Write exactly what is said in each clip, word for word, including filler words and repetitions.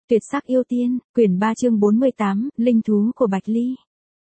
Tuyệt sắc yêu tiên, quyển ba chương bốn mươi tám, linh thú của Bạch Ly.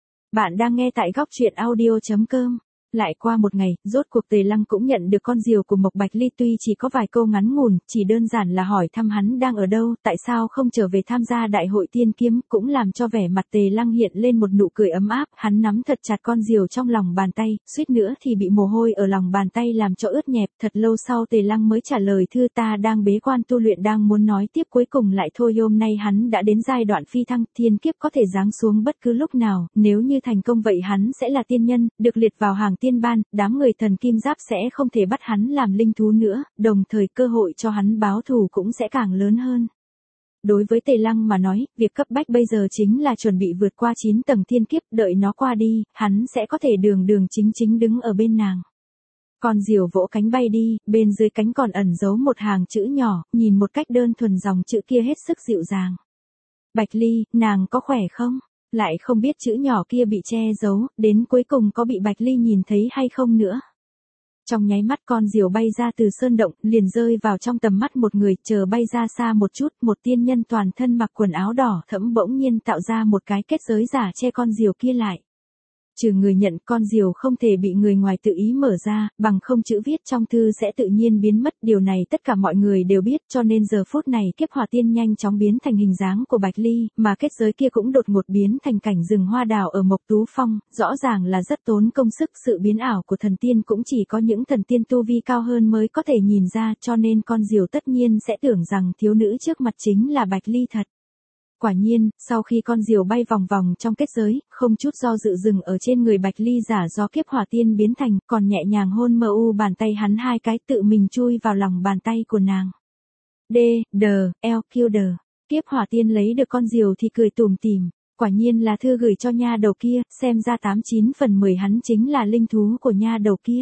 Bạn đang nghe tại góc truyện audio chấm com. Lại qua một ngày, rốt cuộc Tề Lăng cũng nhận được con diều của Mộc Bạch Ly, tuy chỉ có vài câu ngắn ngủn, chỉ đơn giản là hỏi thăm hắn đang ở đâu, tại sao không trở về tham gia đại hội tiên kiếm, cũng làm cho vẻ mặt Tề Lăng hiện lên một nụ cười ấm áp. Hắn nắm thật chặt con diều trong lòng bàn tay, suýt nữa thì bị mồ hôi ở lòng bàn tay làm cho ướt nhẹp. Thật lâu sau Tề Lăng mới trả lời, thư ta đang bế quan tu luyện, đang muốn nói tiếp cuối cùng lại thôi. Hôm nay hắn đã đến giai đoạn phi thăng, thiên kiếp có thể giáng xuống bất cứ lúc nào, nếu như thành công vậy hắn sẽ là tiên nhân, được liệt vào hàng tiên ban, đám người thần kim giáp sẽ không thể bắt hắn làm linh thú nữa, đồng thời cơ hội cho hắn báo thù cũng sẽ càng lớn hơn. Đối với Tề Lăng mà nói, việc cấp bách bây giờ chính là chuẩn bị vượt qua chín tầng thiên kiếp, đợi nó qua đi, hắn sẽ có thể đường đường chính chính đứng ở bên nàng. Con diều vỗ cánh bay đi, bên dưới cánh còn ẩn giấu một hàng chữ nhỏ, nhìn một cách đơn thuần dòng chữ kia hết sức dịu dàng. Bạch Ly, nàng có khỏe không? Lại không biết chữ nhỏ kia bị che giấu, đến cuối cùng có bị Bạch Ly nhìn thấy hay không nữa. Trong nháy mắt con diều bay ra từ sơn động, liền rơi vào trong tầm mắt một người, chờ bay ra xa một chút, một tiên nhân toàn thân mặc quần áo đỏ thẫm bỗng nhiên tạo ra một cái kết giới giả che con diều kia lại. Trừ người nhận, con diều không thể bị người ngoài tự ý mở ra, bằng không chữ viết trong thư sẽ tự nhiên biến mất. Điều này tất cả mọi người đều biết, cho nên giờ phút này Kiếp Hỏa Tiên nhanh chóng biến thành hình dáng của Bạch Ly, mà kết giới kia cũng đột ngột biến thành cảnh rừng hoa đào ở Mộc Tú Phong, rõ ràng là rất tốn công sức. Sự biến ảo của thần tiên cũng chỉ có những thần tiên tu vi cao hơn mới có thể nhìn ra, cho nên con diều tất nhiên sẽ tưởng rằng thiếu nữ trước mặt chính là Bạch Ly thật. Quả nhiên, sau khi con diều bay vòng vòng trong kết giới, không chút do dự dừng ở trên người Bạch Ly giả do Kiếp Hỏa Tiên biến thành, còn nhẹ nhàng hôn mờ u bàn tay hắn hai cái, tự mình chui vào lòng bàn tay của nàng. D, D, L, Q, D. Kiếp Hỏa Tiên lấy được con diều thì cười tủm tỉm, quả nhiên là thư gửi cho nha đầu kia, xem ra tám chín phần mười hắn chính là linh thú của nha đầu kia.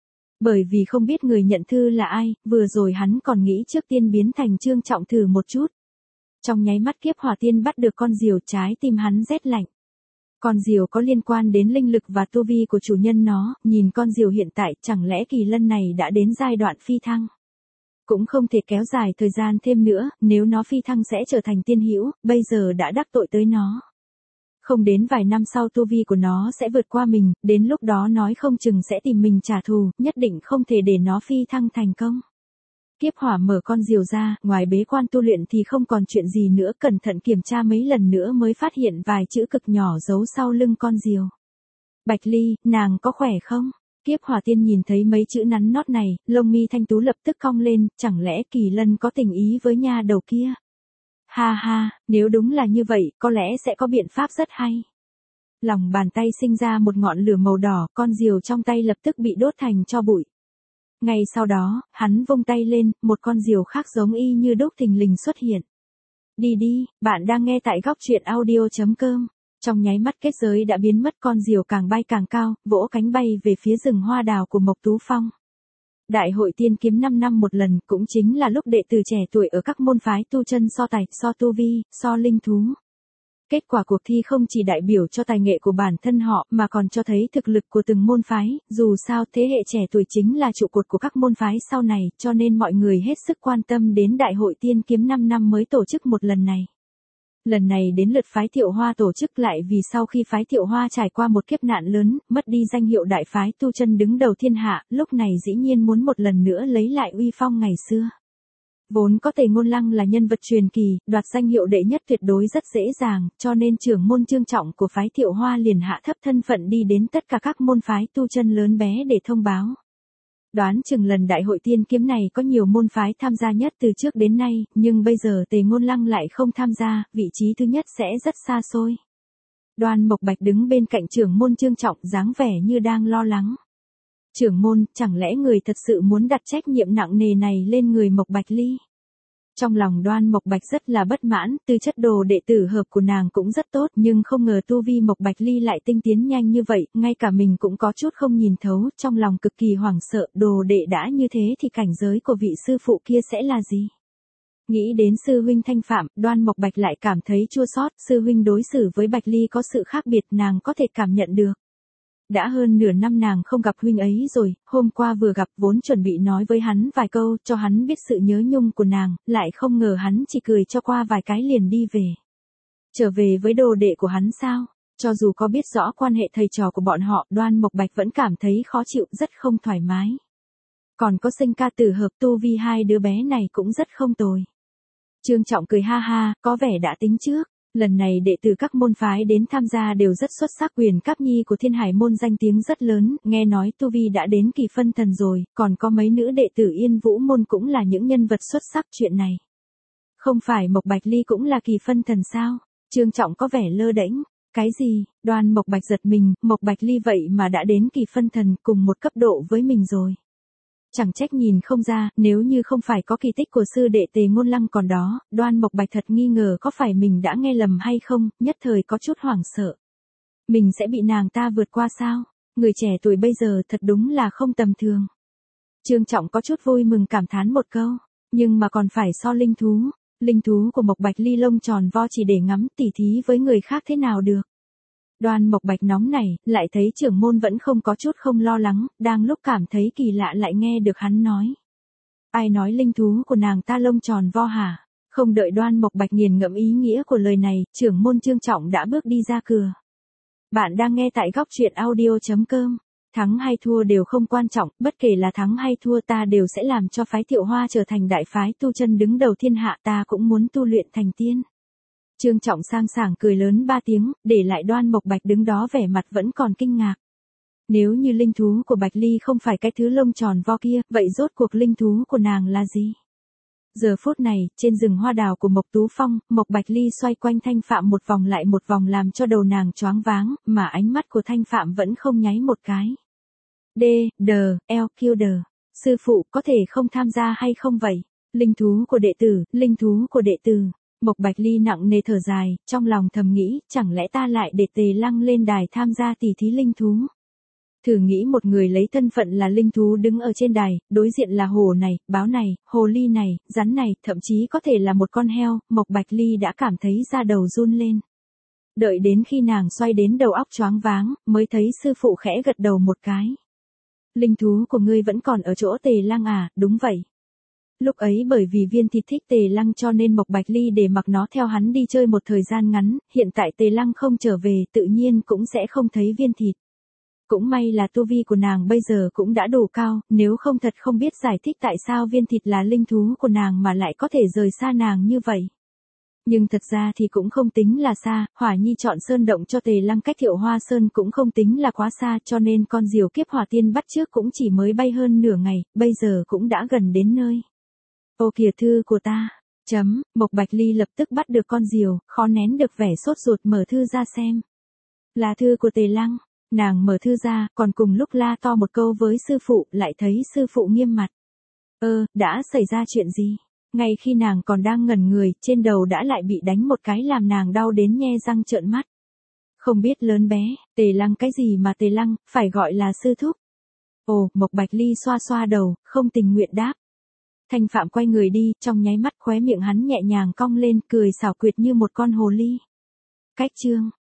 Bởi vì không biết người nhận thư là ai, vừa rồi hắn còn nghĩ trước tiên biến thành Trương Trọng thử một chút. Trong nháy mắt Kiếp Hỏa Tiên bắt được con diều, trái tim hắn rét lạnh. Con diều có liên quan đến linh lực và tu vi của chủ nhân nó, nhìn con diều hiện tại, chẳng lẽ kỳ lân này đã đến giai đoạn phi thăng? Cũng không thể kéo dài thời gian thêm nữa, nếu nó phi thăng sẽ trở thành tiên hữu, bây giờ đã đắc tội tới nó. Không đến vài năm sau tu vi của nó sẽ vượt qua mình, đến lúc đó nói không chừng sẽ tìm mình trả thù, nhất định không thể để nó phi thăng thành công. Kiếp Hỏa mở con diều ra, ngoài bế quan tu luyện thì không còn chuyện gì nữa, cẩn thận kiểm tra mấy lần nữa mới phát hiện vài chữ cực nhỏ giấu sau lưng con diều. Bạch Ly, nàng có khỏe không? Kiếp Hỏa Tiên nhìn thấy mấy chữ nắn nót này, lông mi thanh tú lập tức cong lên, chẳng lẽ Kỳ Lân có tình ý với nha đầu kia? Ha ha, nếu đúng là như vậy, có lẽ sẽ có biện pháp rất hay. Lòng bàn tay sinh ra một ngọn lửa màu đỏ, con diều trong tay lập tức bị đốt thành tro bụi. Ngay sau đó, hắn vung tay lên, một con diều khác giống y như đúc thình lình xuất hiện. Đi đi, bạn đang nghe tại góc truyện audio chấm com. Trong nháy mắt kết giới đã biến mất, con diều càng bay càng cao, vỗ cánh bay về phía rừng hoa đào của Mộc Tú Phong. Đại hội tiên kiếm năm năm một lần, cũng chính là lúc đệ tử trẻ tuổi ở các môn phái tu chân so tài, so tu vi, so linh thú. Kết quả cuộc thi không chỉ đại biểu cho tài nghệ của bản thân họ, mà còn cho thấy thực lực của từng môn phái, dù sao thế hệ trẻ tuổi chính là trụ cột của các môn phái sau này, cho nên mọi người hết sức quan tâm đến đại hội tiên kiếm năm năm mới tổ chức một lần này. Lần này đến lượt phái Thiệu Hoa tổ chức lại, vì sau khi phái Thiệu Hoa trải qua một kiếp nạn lớn, mất đi danh hiệu đại phái tu chân đứng đầu thiên hạ, lúc này dĩ nhiên muốn một lần nữa lấy lại uy phong ngày xưa. Vốn có Tề Ngôn Lăng là nhân vật truyền kỳ, đoạt danh hiệu đệ nhất tuyệt đối rất dễ dàng, cho nên trưởng môn Trương Trọng của phái Thiệu Hoa liền hạ thấp thân phận đi đến tất cả các môn phái tu chân lớn bé để thông báo. Đoán chừng lần đại hội tiên kiếm này có nhiều môn phái tham gia nhất từ trước đến nay, nhưng bây giờ Tề Ngôn Lăng lại không tham gia, vị trí thứ nhất sẽ rất xa xôi. Đoan Mộc Bạch đứng bên cạnh trưởng môn Trương Trọng, dáng vẻ như đang lo lắng. Trưởng môn, chẳng lẽ người thật sự muốn đặt trách nhiệm nặng nề này lên người Mộc Bạch Ly? Trong lòng Đoan Mộc Bạch rất là bất mãn, tư chất đồ đệ tử hợp của nàng cũng rất tốt, nhưng không ngờ tu vi Mộc Bạch Ly lại tinh tiến nhanh như vậy, ngay cả mình cũng có chút không nhìn thấu, trong lòng cực kỳ hoảng sợ, đồ đệ đã như thế thì cảnh giới của vị sư phụ kia sẽ là gì? Nghĩ đến sư huynh Thanh Phạm, Đoan Mộc Bạch lại cảm thấy chua xót, sư huynh đối xử với Bạch Ly có sự khác biệt, nàng có thể cảm nhận được. đã hơn nửa năm nàng không gặp huynh ấy rồi, hôm qua vừa gặp vốn chuẩn bị nói với hắn vài câu cho hắn biết sự nhớ nhung của nàng, lại không ngờ hắn chỉ cười cho qua vài cái liền đi về. Trở về với đồ đệ của hắn sao? Cho dù có biết rõ quan hệ thầy trò của bọn họ, Đoan Mộc Bạch vẫn cảm thấy khó chịu, rất không thoải mái. Còn có Sinh ca tử hợp, tu vi hai đứa bé này cũng rất không tồi. Trương Trọng cười ha ha, có vẻ đã tính trước. Lần này đệ tử các môn phái đến tham gia đều rất xuất sắc, Quyền Cáp Nhi của Thiên Hải môn danh tiếng rất lớn, nghe nói tu vi đã đến kỳ phân thần rồi, còn có mấy nữ đệ tử Yên Vũ môn cũng là những nhân vật xuất sắc. Chuyện này, không phải Mộc Bạch Ly cũng là kỳ phân thần sao? Trương Trọng có vẻ lơ đễnh. Cái gì? Đoan Mộc Bạch giật mình, Mộc Bạch Ly vậy mà đã đến kỳ phân thần, cùng một cấp độ với mình rồi. Chẳng trách nhìn không ra, nếu như không phải có kỳ tích của sư đệ Tề Ngôn Lăng còn đó, Đoan Mộc Bạch thật nghi ngờ có phải mình đã nghe lầm hay không, nhất thời có chút hoảng sợ. Mình sẽ bị nàng ta vượt qua sao? Người trẻ tuổi bây giờ thật đúng là không tầm thường. Trương Trọng có chút vui mừng cảm thán một câu, nhưng mà còn phải so linh thú. Linh thú của Mộc Bạch Ly lông tròn vo chỉ để ngắm, tỉ thí với người khác thế nào được. Đoan Mộc Bạch nóng này, lại thấy trưởng môn vẫn không có chút không lo lắng, đang lúc cảm thấy kỳ lạ lại nghe được hắn nói. Ai nói linh thú của nàng ta lông tròn vo hả? Không đợi Đoan Mộc Bạch nghiền ngẫm ý nghĩa của lời này, trưởng môn Trương Trọng đã bước đi ra cửa. Bạn đang nghe tại góc truyện audio chấm com. Thắng hay thua đều không quan trọng, bất kể là thắng hay thua ta đều sẽ làm cho phái Thiệu Hoa trở thành đại phái tu chân đứng đầu thiên hạ, ta cũng muốn tu luyện thành tiên. Trương Trọng sang sảng cười lớn ba tiếng, để lại Đoan Mộc Bạch đứng đó vẻ mặt vẫn còn kinh ngạc. Nếu như linh thú của Bạch Ly không phải cái thứ lông tròn vo kia, vậy rốt cuộc linh thú của nàng là gì? Giờ phút này, trên rừng hoa đào của Mộc Tú Phong, Mộc Bạch Ly xoay quanh Thanh Phạm một vòng lại một vòng làm cho đầu nàng choáng váng, mà ánh mắt của Thanh Phạm vẫn không nháy một cái. D, D, L, Q, D. Sư phụ có thể không tham gia hay không vậy? Linh thú của đệ tử, linh thú của đệ tử. Mộc Bạch Ly nặng nề thở dài, trong lòng thầm nghĩ, chẳng lẽ ta lại để Tề Lăng lên đài tham gia tỷ thí linh thú? Thử nghĩ một người lấy thân phận là linh thú đứng ở trên đài, đối diện là hổ này, báo này, hồ ly này, rắn này, thậm chí có thể là một con heo, Mộc Bạch Ly đã cảm thấy da đầu run lên. Đợi đến khi nàng xoay đến đầu óc choáng váng, mới thấy sư phụ khẽ gật đầu một cái. Linh thú của ngươi vẫn còn ở chỗ Tề Lăng à? Đúng vậy. Lúc ấy bởi vì Viên Thịt thích Tề Lăng cho nên Mộc Bạch Ly để mặc nó theo hắn đi chơi một thời gian ngắn, hiện tại Tề Lăng không trở về tự nhiên cũng sẽ không thấy Viên Thịt. Cũng may là tu vi của nàng bây giờ cũng đã đủ cao, nếu không thật không biết giải thích tại sao Viên Thịt là linh thú của nàng mà lại có thể rời xa nàng như vậy. Nhưng thật ra thì cũng không tính là xa, Hỏa Nhi chọn sơn động cho Tề Lăng cách Thiệu Hoa Sơn cũng không tính là quá xa, cho nên con diều kiếp hỏa tiên bắt trước cũng chỉ mới bay hơn nửa ngày, bây giờ cũng đã gần đến nơi. Ô kìa thư của ta, chấm, Mộc Bạch Ly lập tức bắt được con diều, khó nén được vẻ sốt ruột mở thư ra xem. Là thư của Tề Lăng, nàng mở thư ra, còn cùng lúc la to một câu với sư phụ, lại thấy sư phụ nghiêm mặt. Ơ, đã xảy ra chuyện gì? Ngay khi nàng còn đang ngẩn người, trên đầu đã lại bị đánh một cái làm nàng đau đến nhe răng trợn mắt. Không biết lớn bé, Tề Lăng cái gì mà Tề Lăng, phải gọi là sư thúc. Ồ, Mộc Bạch Ly xoa xoa đầu, không tình nguyện đáp. Thanh Phạm quay người đi, trong nháy mắt khóe miệng hắn nhẹ nhàng cong lên, cười xảo quyệt như một con hồ ly. Cách chương